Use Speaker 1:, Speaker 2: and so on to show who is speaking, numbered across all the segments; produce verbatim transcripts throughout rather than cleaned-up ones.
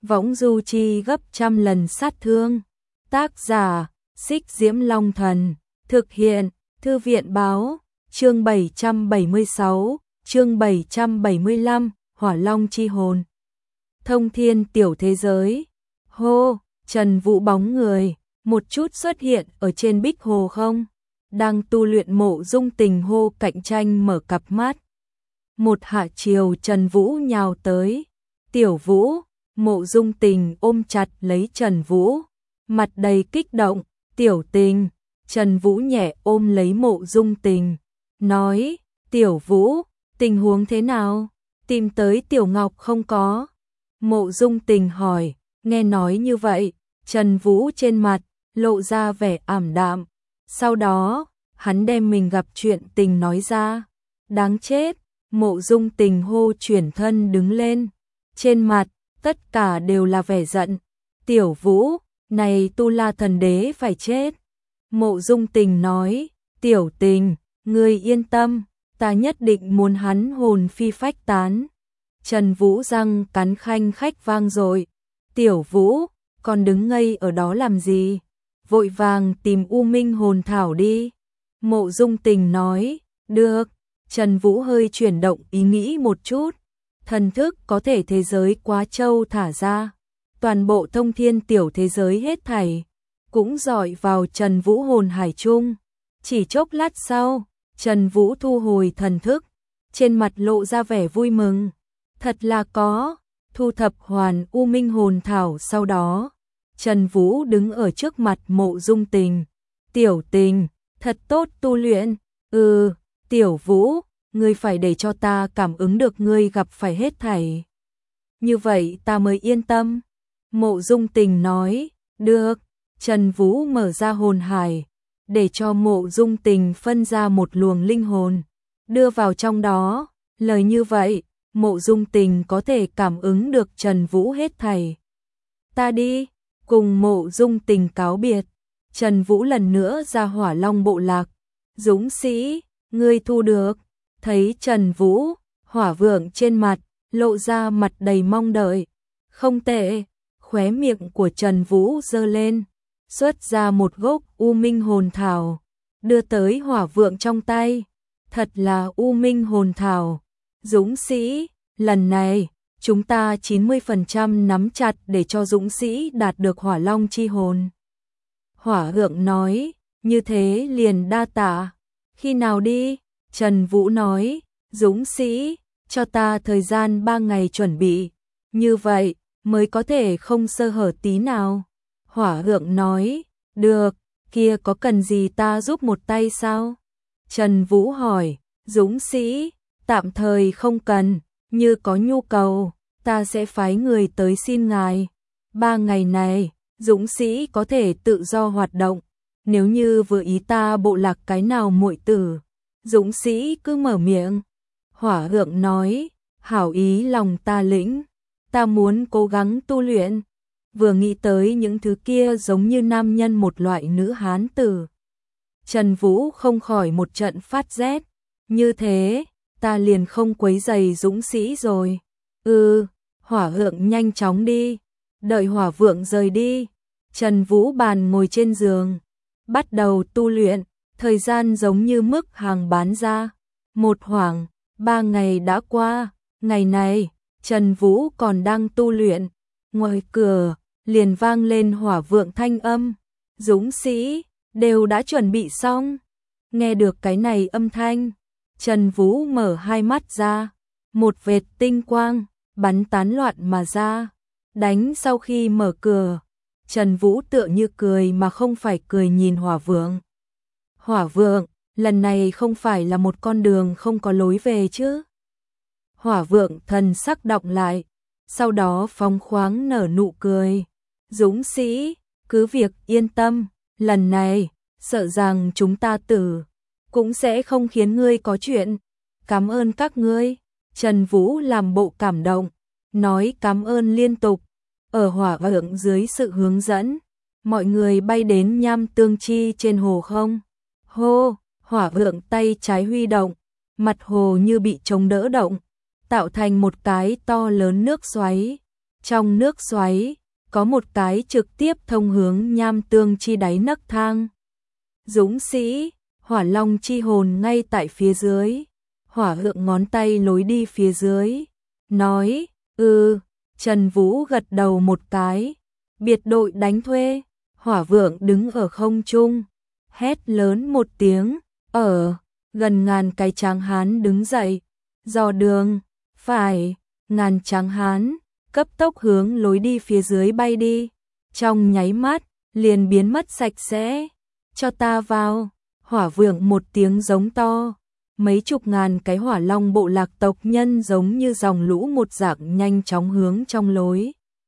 Speaker 1: võng du chi gấp trăm lần sát thương. Tác giả, Xích Diễm Long Thần. Thực hiện, Thư viện Báo. Chương bảy trăm bảy mươi sáu, chương bảy trăm bảy mươi lăm, Hỏa Long chi hồn. Thông thiên tiểu thế giới. Hô, Trần Vũ bóng người, một chút xuất hiện ở trên bích hồ không. Đang tu luyện Mộ Dung Tình hô cạnh tranh mở cặp mắt. Một hạ chiều Trần Vũ nhào tới. Tiểu Vũ, Mộ Dung Tình ôm chặt lấy Trần Vũ. Mặt đầy kích động, tiểu Tình. Trần Vũ nhẹ ôm lấy Mộ Dung Tình. Nói, Tiểu Vũ, tình huống thế nào? Tìm tới Tiểu Ngọc không có? Mộ Dung Tình hỏi, nghe nói như vậy, Trần Vũ trên mặt, lộ ra vẻ ảm đạm. Sau đó, hắn đem mình gặp chuyện tình nói ra. Đáng chết, Mộ Dung Tình hô chuyển thân đứng lên. Trên mặt, tất cả đều là vẻ giận. Tiểu Vũ, này Tu La Thần Đế phải chết. Mộ Dung Tình nói, Tiểu Tình, ngươi yên tâm, ta nhất định muốn hắn hồn phi phách tán. Trần Vũ răng cắn khanh khách vang dội. Tiểu Vũ, còn đứng ngây ở đó làm gì? Vội vàng tìm U Minh hồn thảo đi. Mộ Dung Tình nói, được. Trần Vũ hơi chuyển động ý nghĩ một chút. Thần thức có thể thế giới Quá Châu thả ra. Toàn bộ thông thiên tiểu thế giới hết thảy cũng dọi vào Trần Vũ hồn hải chung. Chỉ chốc lát sau, Trần Vũ thu hồi thần thức, trên mặt lộ ra vẻ vui mừng. Thật là có, thu thập hoàn U Minh hồn thảo sau đó. Trần Vũ đứng ở trước mặt Mộ Dung Tình. Tiểu Tình, thật tốt tu luyện. Ừ, Tiểu Vũ, ngươi phải để cho ta cảm ứng được ngươi gặp phải hết thảy. Như vậy ta mới yên tâm. Mộ Dung Tình nói, được. Trần Vũ mở ra hồn hải, để cho Mộ Dung Tình phân ra một luồng linh hồn, đưa vào trong đó. Lời như vậy, Mộ Dung Tình có thể cảm ứng được Trần Vũ hết thảy. Ta đi, cùng Mộ Dung Tình cáo biệt. Trần Vũ lần nữa ra Hỏa Long bộ lạc. Dũng sĩ, ngươi thu được. Thấy Trần Vũ, Hỏa Vượng trên mặt, lộ ra mặt đầy mong đợi. Không tệ, khóe miệng của Trần Vũ giơ lên, xuất ra một gốc U Minh hồn thảo, đưa tới Hỏa Vượng trong tay. Thật là U Minh hồn thảo. Dũng sĩ, lần này, chúng ta chín mươi phần trăm nắm chặt để cho Dũng sĩ đạt được Hỏa Long chi hồn. Hỏa Vượng nói, như thế liền đa tạ. Khi nào đi? Trần Vũ nói, Dũng sĩ, cho ta thời gian ba ngày chuẩn bị, như vậy mới có thể không sơ hở tí nào. Hỏa Vượng nói, được, kia có cần gì ta giúp một tay sao? Trần Vũ hỏi, Dũng sĩ, tạm thời không cần, như có nhu cầu, ta sẽ phái người tới xin ngài. Ba ngày này, Dũng sĩ có thể tự do hoạt động, nếu như vừa ý ta bộ lạc cái nào muội tử, Dũng sĩ cứ mở miệng. Hỏa Vượng nói, hảo ý lòng ta lĩnh, ta muốn cố gắng tu luyện. Vừa nghĩ tới những thứ kia giống như nam nhân một loại nữ hán tử, Trần Vũ không khỏi một trận phát rét. Như thế, ta liền không quấy rầy Dũng sĩ rồi. Ừ, Hỏa Vượng nhanh chóng đi. Đợi Hỏa Vượng rời đi, Trần Vũ bàn ngồi trên giường, bắt đầu tu luyện. Thời gian giống như mức hàng bán ra. Một khoảng, ba ngày đã qua. Ngày này, Trần Vũ còn đang tu luyện. Ngoài cửa, liền vang lên Hỏa Vượng thanh âm. Dũng sĩ, đều đã chuẩn bị xong. Nghe được cái này âm thanh, Trần Vũ mở hai mắt ra. Một vệt tinh quang, bắn tán loạn mà ra. Đánh sau khi mở cửa, Trần Vũ tựa như cười mà không phải cười nhìn Hỏa Vượng. Hỏa Vượng, lần này không phải là một con đường không có lối về chứ? Hỏa Vượng thần sắc đọng lại, sau đó phóng khoáng nở nụ cười. Dũng sĩ, cứ việc yên tâm, lần này, sợ rằng chúng ta tử, cũng sẽ không khiến ngươi có chuyện. Cảm ơn các ngươi. Trần Vũ làm bộ cảm động, nói cảm ơn liên tục. Ở Hỏa Vượng dưới sự hướng dẫn, mọi người bay đến Nham Tương Chi trên hồ không. Hô, Hỏa Vượng tay trái huy động, mặt hồ như bị chống đỡ động, tạo thành một cái to lớn nước xoáy. Trong nước xoáy, có một cái trực tiếp thông hướng nham tương chi đáy nấc thang. Dũng sĩ, Hỏa Long chi hồn ngay tại phía dưới. Hỏa Vượng ngón tay lối đi phía dưới, nói, ừ, Trần Vũ gật đầu một cái. Biệt đội đánh thuê, Hỏa Vượng đứng ở không trung, hét lớn một tiếng, ở, gần ngàn cái tráng hán đứng dậy, dò đường, phải, ngàn tráng hán, cấp tốc hướng lối đi phía dưới bay đi, trong nháy mắt, liền biến mất sạch sẽ, cho ta vào, Hỏa Vượng một tiếng giống to. Mấy chục ngàn cái Hỏa Long bộ lạc tộc nhân giống như dòng lũ một dạng nhanh chóng hướng trong lối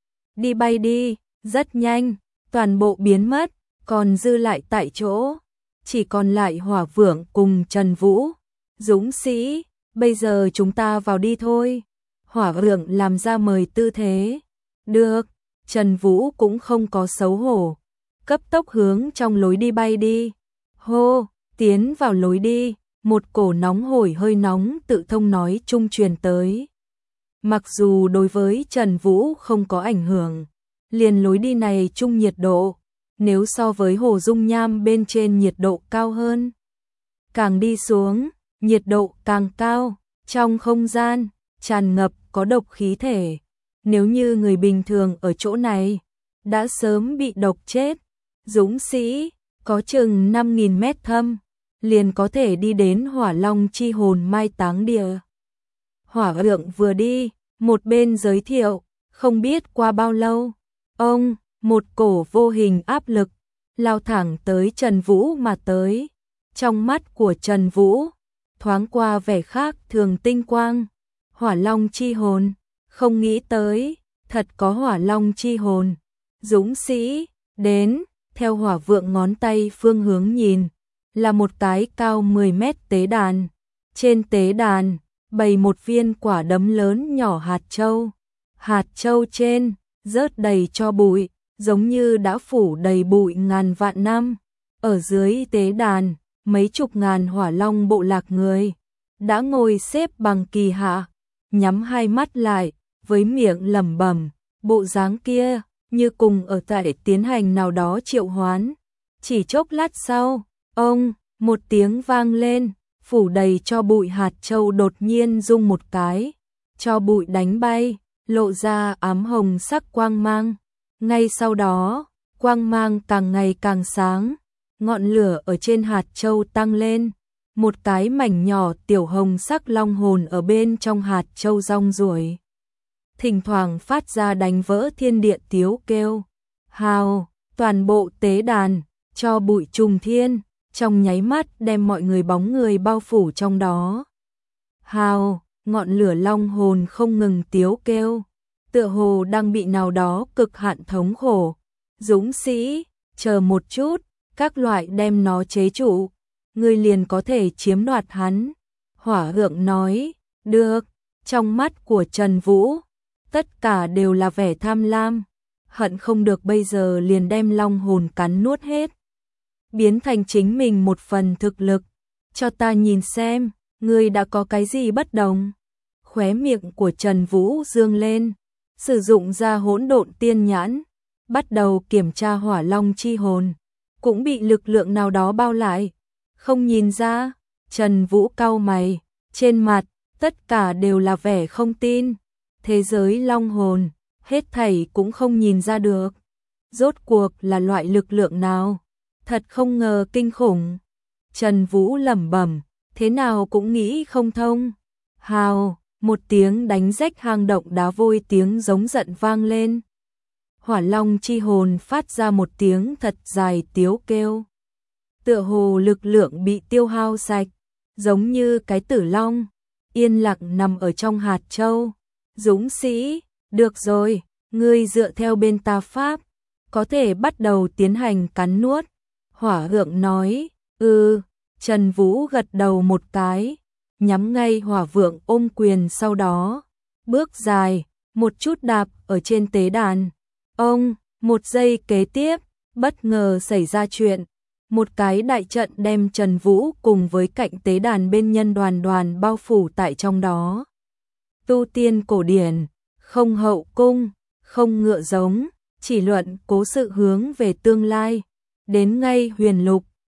Speaker 1: đi bay đi, rất nhanh, toàn bộ biến mất, còn dư lại tại chỗ, chỉ còn lại Hỏa Vượng cùng Trần Vũ. Dũng sĩ, bây giờ chúng ta vào đi thôi. Hỏa Vượng làm ra mời tư thế. Được, Trần Vũ cũng không có xấu hổ, cấp tốc hướng trong lối đi bay đi. Hô, tiến vào lối đi. Một cổ nóng hổi hơi nóng tự thông nói trung truyền tới. Mặc dù đối với Trần Vũ không có ảnh hưởng, liền lối đi này trung nhiệt độ, nếu so với hồ dung nham bên trên nhiệt độ cao hơn. Càng đi xuống, nhiệt độ càng cao, trong không gian, tràn ngập có độc khí thể. Nếu như người bình thường ở chỗ này, đã sớm bị độc chết. Dũng sĩ, có chừng năm nghìn mét thâm, liền có thể đi đến Hỏa Long chi hồn mai táng địa. Hỏa Vượng vừa đi, một bên giới thiệu, không biết qua bao lâu, ông, một cổ vô hình áp lực, lao thẳng tới Trần Vũ mà tới. Trong mắt của Trần Vũ, thoáng qua vẻ khác thường tinh quang. Hỏa Long chi hồn, không nghĩ tới, thật có Hỏa Long chi hồn. Dũng sĩ, đến, theo Hỏa Vượng ngón tay phương hướng nhìn, là một cái cao mười mét tế đàn. Trên tế đàn, bày một viên quả đấm lớn nhỏ hạt châu. Hạt châu trên, rớt đầy cho bụi, giống như đã phủ đầy bụi ngàn vạn năm. Ở dưới tế đàn, mấy chục ngàn Hỏa Long bộ lạc người, đã ngồi xếp bằng kỳ hạ, nhắm hai mắt lại, với miệng lẩm bẩm, bộ dáng kia, như cùng ở tại tiến hành nào đó triệu hoán. Chỉ chốc lát sau, ông, một tiếng vang lên, phủ đầy cho bụi hạt châu đột nhiên rung một cái, cho bụi đánh bay, lộ ra ám hồng sắc quang mang. Ngay sau đó, quang mang càng ngày càng sáng, ngọn lửa ở trên hạt châu tăng lên, một cái mảnh nhỏ tiểu hồng sắc long hồn ở bên trong hạt châu rong ruổi, thỉnh thoảng phát ra đánh vỡ thiên địa tiếu kêu. Hào, toàn bộ tế đàn, cho bụi trùng thiên, trong nháy mắt đem mọi người bóng người bao phủ trong đó. Hào, ngọn lửa long hồn không ngừng tiếu kêu, tựa hồ đang bị nào đó cực hạn thống khổ. Dũng sĩ, chờ một chút, các loại đem nó chế trụ, ngươi liền có thể chiếm đoạt hắn. Hỏa Vượng nói, được. Trong mắt của Trần Vũ, tất cả đều là vẻ tham lam, hận không được bây giờ liền đem long hồn cắn nuốt hết, biến thành chính mình một phần thực lực. Cho ta nhìn xem, ngươi đã có cái gì bất đồng. Khóe miệng của Trần Vũ dương lên, sử dụng ra hỗn độn tiên nhãn, bắt đầu kiểm tra Hỏa Long chi hồn, cũng bị lực lượng nào đó bao lại. Không nhìn ra, Trần Vũ cau mày, trên mặt, tất cả đều là vẻ không tin. Thế giới long hồn, hết thảy cũng không nhìn ra được. Rốt cuộc là loại lực lượng nào? Thật không ngờ kinh khủng. Trần Vũ lẩm bẩm, thế nào cũng nghĩ không thông. Hào, một tiếng đánh rách hang động đá vôi, tiếng giống giận vang lên. Hỏa Long chi hồn phát ra một tiếng thật dài tiếu kêu. Tựa hồ lực lượng bị tiêu hao sạch, giống như cái tử long, yên lặng nằm ở trong hạt châu. Dũng sĩ, được rồi, ngươi dựa theo bên ta pháp, có thể bắt đầu tiến hành cắn nuốt. Hỏa Vượng nói, ừ. Trần Vũ gật đầu một cái, nhắm ngay Hỏa Vượng ôm quyền, sau đó bước dài, một chút đạp ở trên tế đàn. Ông, một giây kế tiếp, bất ngờ xảy ra chuyện. Một cái đại trận đem Trần Vũ cùng với cạnh tế đàn bên nhân đoàn đoàn bao phủ tại trong đó. Tu tiên cổ điển, không hậu cung, không ngựa giống, chỉ luận cố sự hướng về tương lai. Đến ngay huyền lục,